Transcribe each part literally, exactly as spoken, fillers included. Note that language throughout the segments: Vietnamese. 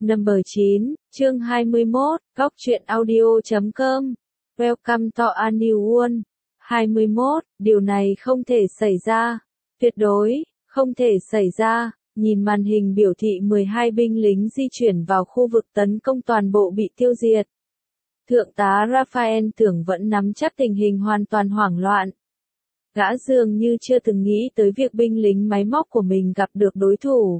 Number chín, chương hai mươi mốt, góc truyện audio chấm com. Welcome to a new world. hai mươi mốt, điều này không thể xảy ra. Tuyệt đối, không thể xảy ra. Nhìn màn hình biểu thị mười hai binh lính di chuyển vào khu vực tấn công toàn bộ bị tiêu diệt. Thượng tá Raphael tưởng vẫn nắm chắc tình hình hoàn toàn hoảng loạn. Gã dường như chưa từng nghĩ tới việc binh lính máy móc của mình gặp được đối thủ.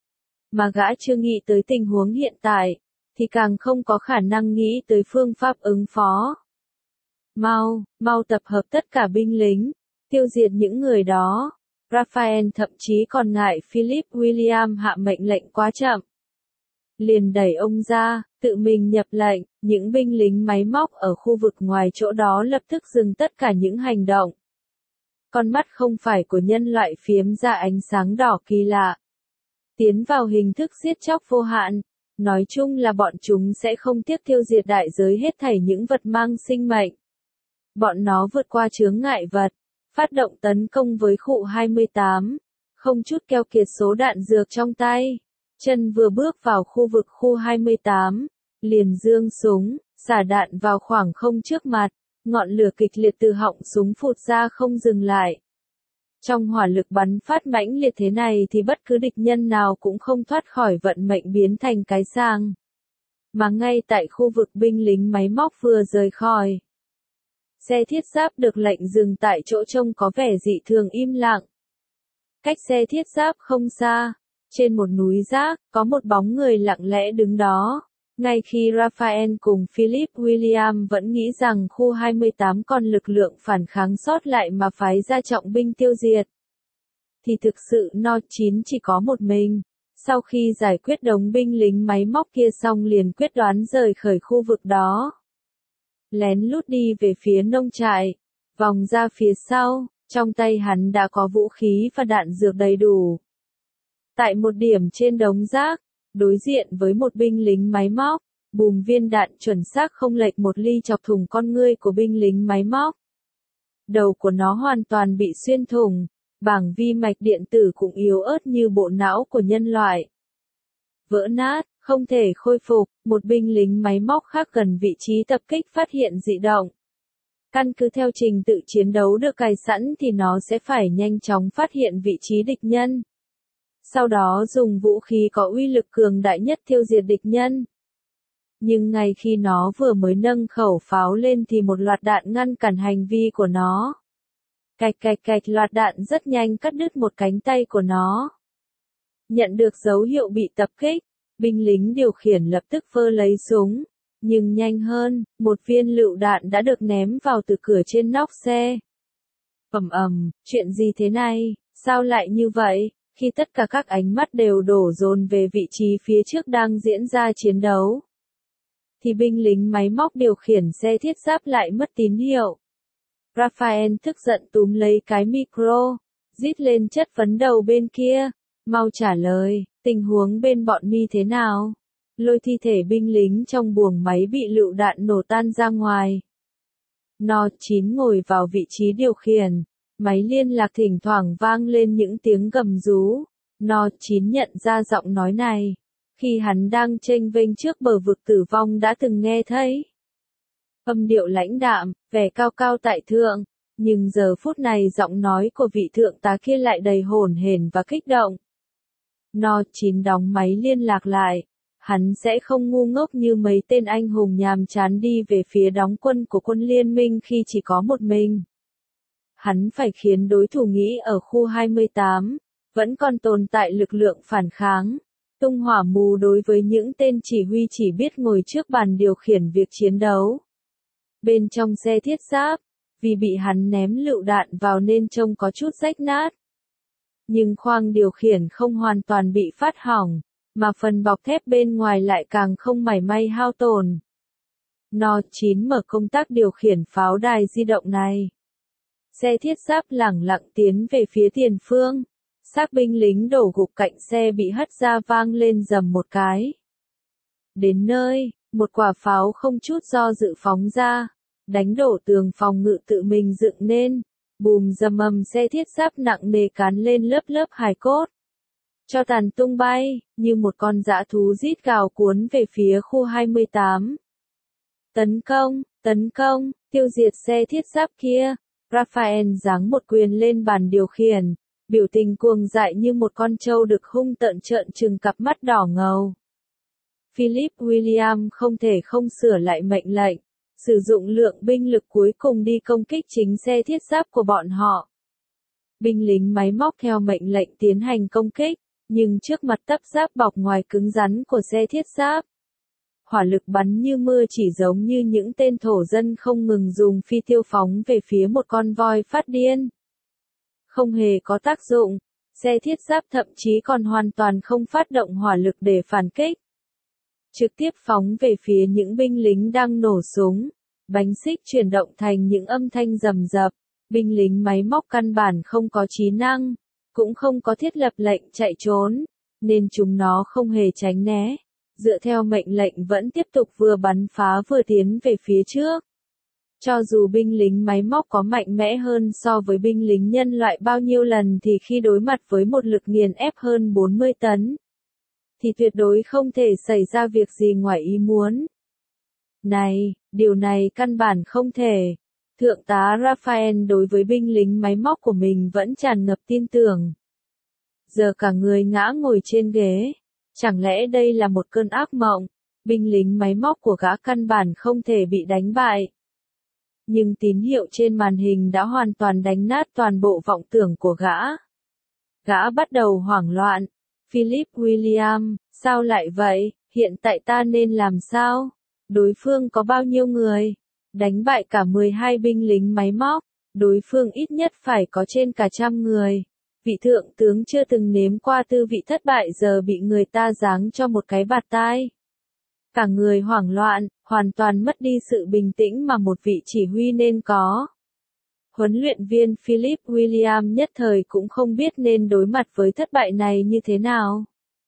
Mà gã chưa nghĩ tới tình huống hiện tại, thì càng không có khả năng nghĩ tới phương pháp ứng phó. Mau, mau tập hợp tất cả binh lính, tiêu diệt những người đó. Raphael thậm chí còn ngại Philip William hạ mệnh lệnh quá chậm. Liền đẩy ông ra, tự mình nhập lệnh, những binh lính máy móc ở khu vực ngoài chỗ đó lập tức dừng tất cả những hành động. Con mắt không phải của nhân loại phiếm ra ánh sáng đỏ kỳ lạ. Tiến vào hình thức giết chóc vô hạn, nói chung là bọn chúng sẽ không tiếc tiêu diệt đại giới hết thảy những vật mang sinh mệnh. Bọn nó vượt qua chướng ngại vật, phát động tấn công với khu hai mươi tám, không chút keo kiệt số đạn dược trong tay. Chân vừa bước vào khu vực khu hai mươi tám, liền giương súng, xả đạn vào khoảng không trước mặt, ngọn lửa kịch liệt từ họng súng phụt ra không dừng lại. Trong hỏa lực bắn phát mãnh liệt thế này thì bất cứ địch nhân nào cũng không thoát khỏi vận mệnh biến thành cái xác. Mà ngay tại khu vực binh lính máy móc vừa rời khỏi, xe thiết giáp được lệnh dừng tại chỗ trông có vẻ dị thường im lặng. Cách xe thiết giáp không xa, trên một núi rác, có một bóng người lặng lẽ đứng đó. Ngay khi Raphael cùng Philip William vẫn nghĩ rằng khu hai mươi tám còn lực lượng phản kháng sót lại mà phái ra trọng binh tiêu diệt, thì thực sự No chín chỉ có một mình. Sau khi giải quyết đống binh lính máy móc kia xong liền quyết đoán rời khỏi khu vực đó. Lén lút đi về phía nông trại, vòng ra phía sau, trong tay hắn đã có vũ khí và đạn dược đầy đủ. Tại một điểm trên đống rác, đối diện với một binh lính máy móc, bùm viên đạn chuẩn xác không lệch một ly chọc thủng con ngươi của binh lính máy móc. Đầu của nó hoàn toàn bị xuyên thủng, bảng vi mạch điện tử cũng yếu ớt như bộ não của nhân loại. Vỡ nát, không thể khôi phục, một binh lính máy móc khác gần vị trí tập kích phát hiện dị động. Căn cứ theo trình tự chiến đấu được cài sẵn thì nó sẽ phải nhanh chóng phát hiện vị trí địch nhân. Sau đó dùng vũ khí có uy lực cường đại nhất tiêu diệt địch nhân. Nhưng ngay khi nó vừa mới nâng khẩu pháo lên thì một loạt đạn ngăn cản hành vi của nó. Cạch cạch cạch, loạt đạn rất nhanh cắt đứt một cánh tay của nó. Nhận được dấu hiệu bị tập kích, binh lính điều khiển lập tức vơ lấy súng. Nhưng nhanh hơn, một viên lựu đạn đã được ném vào từ cửa trên nóc xe. Ầm ầm, chuyện gì thế này, sao lại như vậy? Khi tất cả các ánh mắt đều đổ dồn về vị trí phía trước đang diễn ra chiến đấu, thì binh lính máy móc điều khiển xe thiết giáp lại mất tín hiệu. Raphael tức giận túm lấy cái micro, rít lên chất vấn đầu bên kia, mau trả lời, tình huống bên bọn mi thế nào? Lôi thi thể binh lính trong buồng máy bị lựu đạn nổ tan ra ngoài. No chín ngồi vào vị trí điều khiển. Máy liên lạc thỉnh thoảng vang lên những tiếng gầm rú. No chín nhận ra giọng nói này, khi hắn đang chênh vênh trước bờ vực tử vong đã từng nghe thấy. Âm điệu lãnh đạm, vẻ cao cao tại thượng, nhưng giờ phút này giọng nói của vị thượng tá kia lại đầy hổn hển và kích động. No chín đóng máy liên lạc lại, hắn sẽ không ngu ngốc như mấy tên anh hùng nhàm chán đi về phía đóng quân của quân liên minh khi chỉ có một mình. Hắn phải khiến đối thủ nghĩ ở khu hai mươi tám, vẫn còn tồn tại lực lượng phản kháng, tung hỏa mù đối với những tên chỉ huy chỉ biết ngồi trước bàn điều khiển việc chiến đấu. Bên trong xe thiết giáp, vì bị hắn ném lựu đạn vào nên trông có chút rách nát. Nhưng khoang điều khiển không hoàn toàn bị phát hỏng, mà phần bọc thép bên ngoài lại càng không mảy may hao tổn. No chín mở công tắc điều khiển pháo đài di động này. Xe thiết giáp lẳng lặng tiến về phía tiền phương. Xác binh lính đổ gục cạnh xe bị hất ra vang lên rầm một cái. Đến nơi, một quả pháo không chút do dự phóng ra, đánh đổ tường phòng ngự tự mình dựng nên. Bùm rầm ầm, xe thiết giáp nặng nề cán lên lớp lớp hài cốt. cho tàn tung bay, như một con dã thú rít gào cuốn về phía khu hai mươi tám. Tấn công, tấn công, tiêu diệt xe thiết giáp kia. Raphael giáng một quyền lên bàn điều khiển, biểu tình cuồng dại như một con trâu đực hung tợn trợn trừng cặp mắt đỏ ngầu. Philip William không thể không sửa lại mệnh lệnh, sử dụng lượng binh lực cuối cùng đi công kích chính xe thiết giáp của bọn họ. Binh lính máy móc theo mệnh lệnh tiến hành công kích, nhưng trước mặt tấp giáp bọc ngoài cứng rắn của xe thiết giáp, hỏa lực bắn như mưa chỉ giống như những tên thổ dân không ngừng dùng phi tiêu phóng về phía một con voi phát điên. Không hề có tác dụng, xe thiết giáp thậm chí còn hoàn toàn không phát động hỏa lực để phản kích. Trực tiếp phóng về phía những binh lính đang nổ súng, bánh xích chuyển động thành những âm thanh rầm rập, binh lính máy móc căn bản không có trí năng, cũng không có thiết lập lệnh chạy trốn, nên chúng nó không hề tránh né, dựa theo mệnh lệnh vẫn tiếp tục vừa bắn phá vừa tiến về phía trước. Cho dù binh lính máy móc có mạnh mẽ hơn so với binh lính nhân loại bao nhiêu lần thì khi đối mặt với một lực nghiền ép hơn bốn mươi tấn, thì tuyệt đối không thể xảy ra việc gì ngoài ý muốn. Này, điều này căn bản không thể. Thượng tá Raphael đối với binh lính máy móc của mình vẫn tràn ngập tin tưởng. Giờ cả người ngã ngồi trên ghế. Chẳng lẽ đây là một cơn ác mộng? Binh lính máy móc của gã căn bản không thể bị đánh bại. Nhưng tín hiệu trên màn hình đã hoàn toàn đánh nát toàn bộ vọng tưởng của gã. Gã bắt đầu hoảng loạn. Philip William, sao lại vậy? Hiện tại ta nên làm sao? Đối phương có bao nhiêu người? Đánh bại cả mười hai binh lính máy móc, đối phương ít nhất phải có trên cả trăm người. Vị thượng tướng chưa từng nếm qua tư vị thất bại giờ bị người ta giáng cho một cái bạt tai. Cả người hoảng loạn, hoàn toàn mất đi sự bình tĩnh mà một vị chỉ huy nên có. Huấn luyện viên Philip William nhất thời cũng không biết nên đối mặt với thất bại này như thế nào.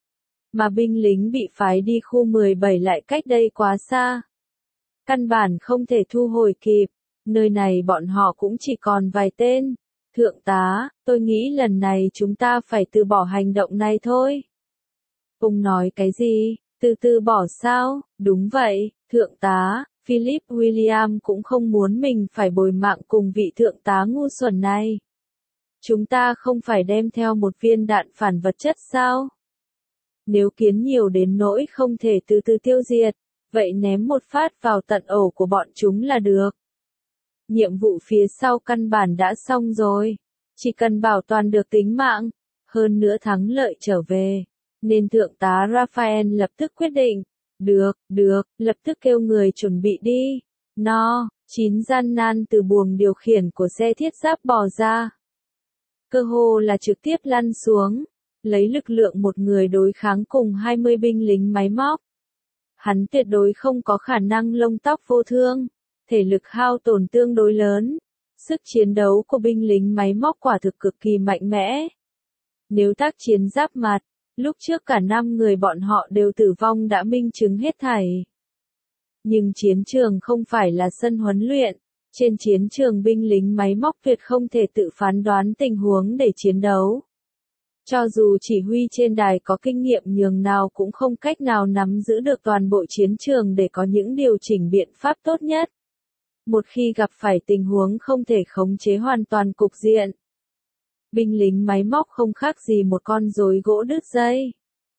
Mà binh lính bị phái đi khu mười bảy lại cách đây quá xa. Căn bản không thể thu hồi kịp, nơi này bọn họ cũng chỉ còn vài tên. Thượng tá, tôi nghĩ lần này chúng ta phải từ bỏ hành động này thôi. Ông nói cái gì? Từ từ bỏ sao? Đúng vậy, thượng tá, Philip William cũng không muốn mình phải bồi mạng cùng vị thượng tá ngu xuẩn này. Chúng ta không phải đem theo một viên đạn phản vật chất sao? Nếu kiến nhiều đến nỗi không thể từ từ tiêu diệt, vậy ném một phát vào tận ổ của bọn chúng là được. Nhiệm vụ phía sau căn bản đã xong rồi, chỉ cần bảo toàn được tính mạng, hơn nữa thắng lợi trở về. Nên thượng tá Raphael lập tức quyết định, được, được, lập tức kêu người chuẩn bị đi. No, chín gian nan từ buồng điều khiển của xe thiết giáp bò ra. Cơ hồ là trực tiếp lăn xuống, lấy lực lượng một người đối kháng cùng hai mươi binh lính máy móc. Hắn tuyệt đối không có khả năng lông tóc vô thương, thể lực hao tổn tương đối lớn. Sức chiến đấu của binh lính máy móc quả thực cực kỳ mạnh mẽ. Nếu tác chiến giáp mặt, lúc trước cả năm người bọn họ đều tử vong đã minh chứng hết thảy. Nhưng chiến trường không phải là sân huấn luyện, trên chiến trường binh lính máy móc tuyệt không thể tự phán đoán tình huống để chiến đấu. Cho dù chỉ huy trên đài có kinh nghiệm nhường nào cũng không cách nào nắm giữ được toàn bộ chiến trường để có những điều chỉnh biện pháp tốt nhất. Một khi gặp phải tình huống không thể khống chế hoàn toàn cục diện, binh lính máy móc không khác gì một con rối gỗ đứt dây.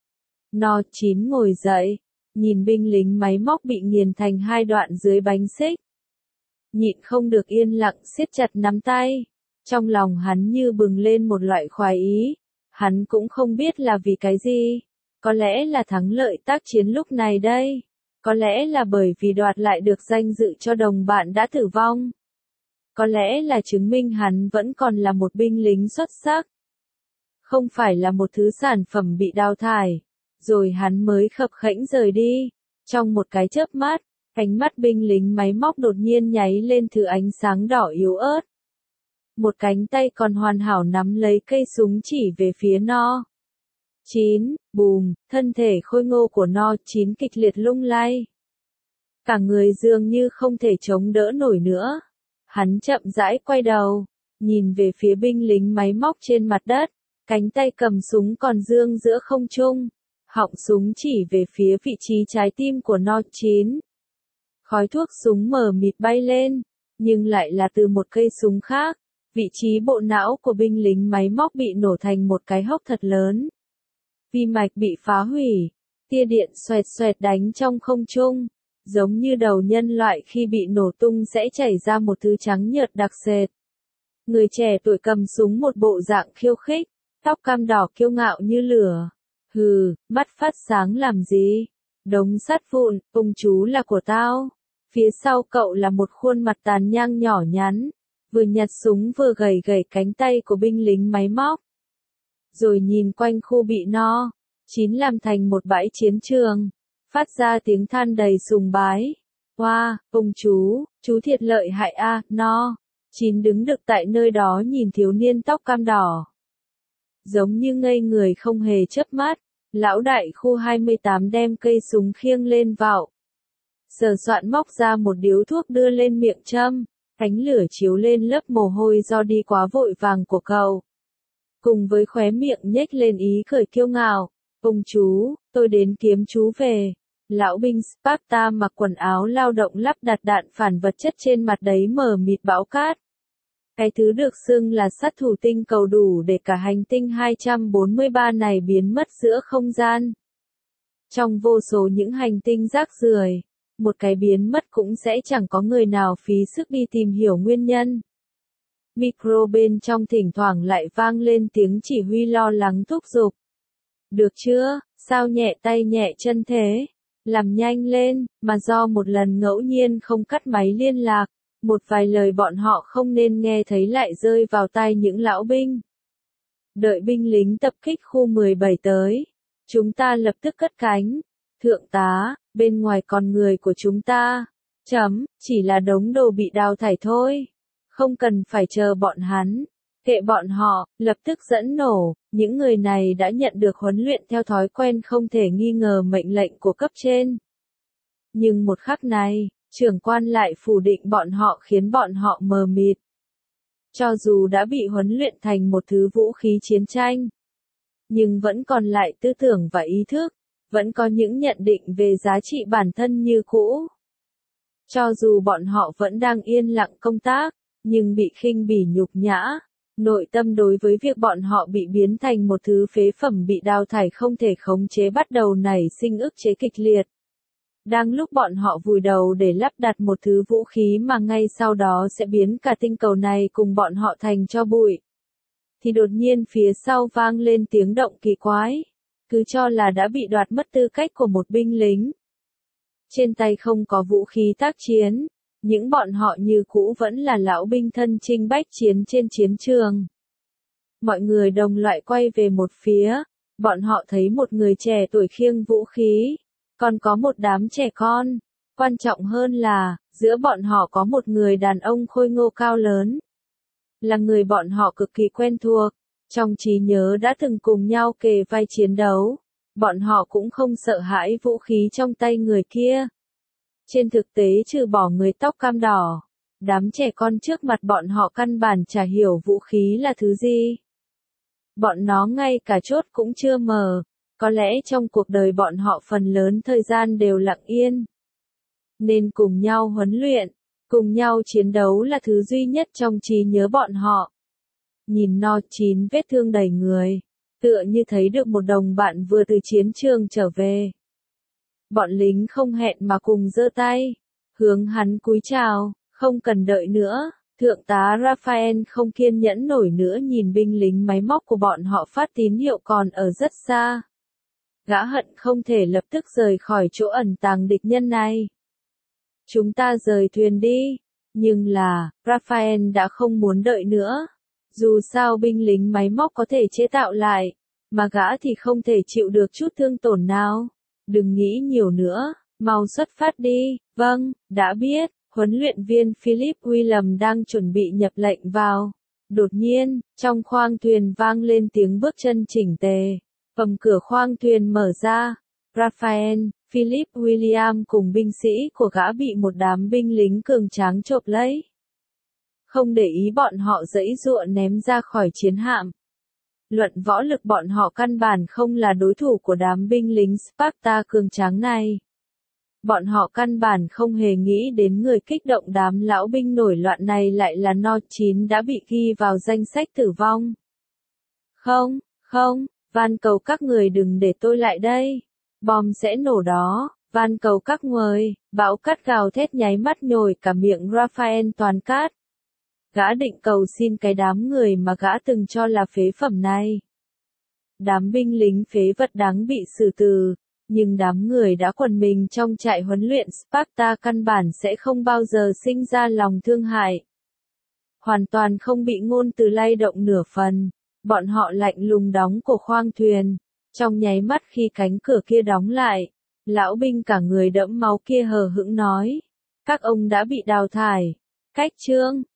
No chín ngồi dậy, nhìn binh lính máy móc bị nghiền thành hai đoạn dưới bánh xích. Nhịn không được yên lặng siết chặt nắm tay, trong lòng hắn như bừng lên một loại khoái ý. Hắn cũng không biết là vì cái gì, có lẽ là thắng lợi tác chiến lúc này đây, có lẽ là bởi vì đoạt lại được danh dự cho đồng bạn đã tử vong, có lẽ là chứng minh hắn vẫn còn là một binh lính xuất sắc, không phải là một thứ sản phẩm bị đào thải, rồi hắn mới khập khẽnh rời đi. Trong một cái chớp mắt, ánh mắt binh lính máy móc đột nhiên nháy lên thứ ánh sáng đỏ yếu ớt. Một cánh tay còn hoàn hảo nắm lấy cây súng chỉ về phía No. chín, bùm, thân thể khôi ngô của No chín kịch liệt lung lay. Cả người dường như không thể chống đỡ nổi nữa. Hắn chậm rãi quay đầu, nhìn về phía binh lính máy móc trên mặt đất, Cánh tay cầm súng còn dương giữa không trung. Họng súng chỉ về phía vị trí trái tim của No chín. Khói thuốc súng mờ mịt bay lên, nhưng lại là từ một cây súng khác. Vị trí bộ não của binh lính máy móc bị nổ thành một cái hốc thật lớn. Vi mạch bị phá hủy, tia điện xoẹt xoẹt đánh trong không trung, giống như đầu nhân loại khi bị nổ tung sẽ chảy ra một thứ trắng nhợt đặc sệt. Người trẻ tuổi cầm súng một bộ dạng khiêu khích, tóc cam đỏ kiêu ngạo như lửa. Hừ, mắt phát sáng làm gì? Đống sắt vụn, ông chú là của tao. Phía sau cậu là một khuôn mặt tàn nhang nhỏ nhắn, vừa nhặt súng vừa gầy gầy cánh tay của binh lính máy móc. Rồi nhìn quanh khu bị No chín làm thành một bãi chiến trường, phát ra tiếng than đầy sùng bái. Wow, ông chú, chú thiệt lợi hại a. No chín đứng được tại nơi đó nhìn thiếu niên tóc cam đỏ. Giống như ngây người không hề chớp mắt, lão đại khu hai mươi tám đem cây súng khiêng lên vạo. Sờ soạn móc ra một điếu thuốc đưa lên miệng châm, ánh lửa chiếu lên lớp mồ hôi do đi quá vội vàng của cậu. Cùng với khóe miệng nhếch lên ý cười kiêu ngạo, ông chú, tôi đến kiếm chú về. Lão binh Sparta mặc quần áo lao động lắp đặt đạn phản vật chất trên mặt đấy mờ mịt bão cát. Cái thứ được xưng là sát thủ tinh cầu đủ để cả hành tinh hai trăm bốn mươi ba này biến mất giữa không gian. Trong vô số những hành tinh rác rưởi, một cái biến mất cũng sẽ chẳng có người nào phí sức đi tìm hiểu nguyên nhân. Micro bên trong thỉnh thoảng lại vang lên tiếng chỉ huy lo lắng thúc giục. Được chưa, sao nhẹ tay nhẹ chân thế? Làm nhanh lên, mà do một lần ngẫu nhiên không cắt máy liên lạc, một vài lời bọn họ không nên nghe thấy lại rơi vào tai những lão binh. Đợi binh lính tập kích khu mười bảy tới, chúng ta lập tức cất cánh. Thượng tá, bên ngoài con người của chúng ta, chấm, chỉ là đống đồ bị đào thải thôi. Không cần phải chờ bọn hắn, kệ bọn họ, lập tức dẫn nổ. Những người này đã nhận được huấn luyện theo thói quen không thể nghi ngờ mệnh lệnh của cấp trên. Nhưng một khắc này, trưởng quan lại phủ định bọn họ khiến bọn họ mờ mịt. Cho dù đã bị huấn luyện thành một thứ vũ khí chiến tranh, nhưng vẫn còn lại tư tưởng và ý thức, vẫn có những nhận định về giá trị bản thân như cũ. Cho dù bọn họ vẫn đang yên lặng công tác, nhưng bị khinh bỉ nhục nhã, nội tâm đối với việc bọn họ bị biến thành một thứ phế phẩm bị đào thải không thể khống chế bắt đầu nảy sinh ức chế kịch liệt. Đang lúc bọn họ vùi đầu để lắp đặt một thứ vũ khí mà ngay sau đó sẽ biến cả tinh cầu này cùng bọn họ thành tro bụi, thì đột nhiên phía sau vang lên tiếng động kỳ quái, cứ cho là đã bị đoạt mất tư cách của một binh lính. Trên tay không có vũ khí tác chiến, những bọn họ như cũ vẫn là lão binh thân chinh bách chiến trên chiến trường. Mọi người đồng loại quay về một phía, bọn họ thấy một người trẻ tuổi khiêng vũ khí, còn có một đám trẻ con. Quan trọng hơn là, giữa bọn họ có một người đàn ông khôi ngô cao lớn. Là người bọn họ cực kỳ quen thuộc, trong trí nhớ đã từng cùng nhau kề vai chiến đấu. Bọn họ cũng không sợ hãi vũ khí trong tay người kia. Trên thực tế trừ bỏ người tóc cam đỏ, đám trẻ con trước mặt bọn họ căn bản chả hiểu vũ khí là thứ gì. Bọn nó ngay cả chốt cũng chưa mở, có lẽ trong cuộc đời bọn họ phần lớn thời gian đều lặng yên. Nên cùng nhau huấn luyện, cùng nhau chiến đấu là thứ duy nhất trong trí nhớ bọn họ. Nhìn No chín vết thương đầy người, tựa như thấy được một đồng bạn vừa từ chiến trường trở về. Bọn lính không hẹn mà cùng giơ tay, hướng hắn cúi chào, không cần đợi nữa. Thượng tá Raphael không kiên nhẫn nổi nữa nhìn binh lính máy móc của bọn họ phát tín hiệu còn ở rất xa. Gã hận không thể lập tức rời khỏi chỗ ẩn tàng địch nhân này. Chúng ta rời thuyền đi. Nhưng là, Raphael đã không muốn đợi nữa. Dù sao binh lính máy móc có thể chế tạo lại, mà gã thì không thể chịu được chút thương tổn nào. Đừng nghĩ nhiều nữa, mau xuất phát đi. Vâng, đã biết. Huấn luyện viên Philip William đang chuẩn bị nhập lệnh vào. Đột nhiên, trong khoang thuyền vang lên tiếng bước chân chỉnh tề. Cầm cửa khoang thuyền mở ra. Raphael, Philip William cùng binh sĩ của gã bị một đám binh lính cường tráng chộp lấy. Không để ý bọn họ giãy giụa ném ra khỏi chiến hạm. Luận võ lực bọn họ căn bản không là đối thủ của đám binh lính Sparta cường tráng này. Bọn họ căn bản không hề nghĩ đến người kích động đám lão binh nổi loạn này lại là No chín đã bị ghi vào danh sách tử vong. Không, không, van cầu các người đừng để tôi lại đây. Bom sẽ nổ đó, van cầu các người, bão cát gào thét nháy mắt nhồi cả miệng Raphael toàn cát. Gã định cầu xin cái đám người mà gã từng cho là phế phẩm này. Đám binh lính phế vật đáng bị xử tử, nhưng đám người đã quần mình trong trại huấn luyện Sparta căn bản sẽ không bao giờ sinh ra lòng thương hại. Hoàn toàn không bị ngôn từ lay động nửa phần, bọn họ lạnh lùng đóng cổ khoang thuyền. Trong nháy mắt khi cánh cửa kia đóng lại, lão binh cả người đẫm máu kia hờ hững nói, các ông đã bị đào thải. Cách chương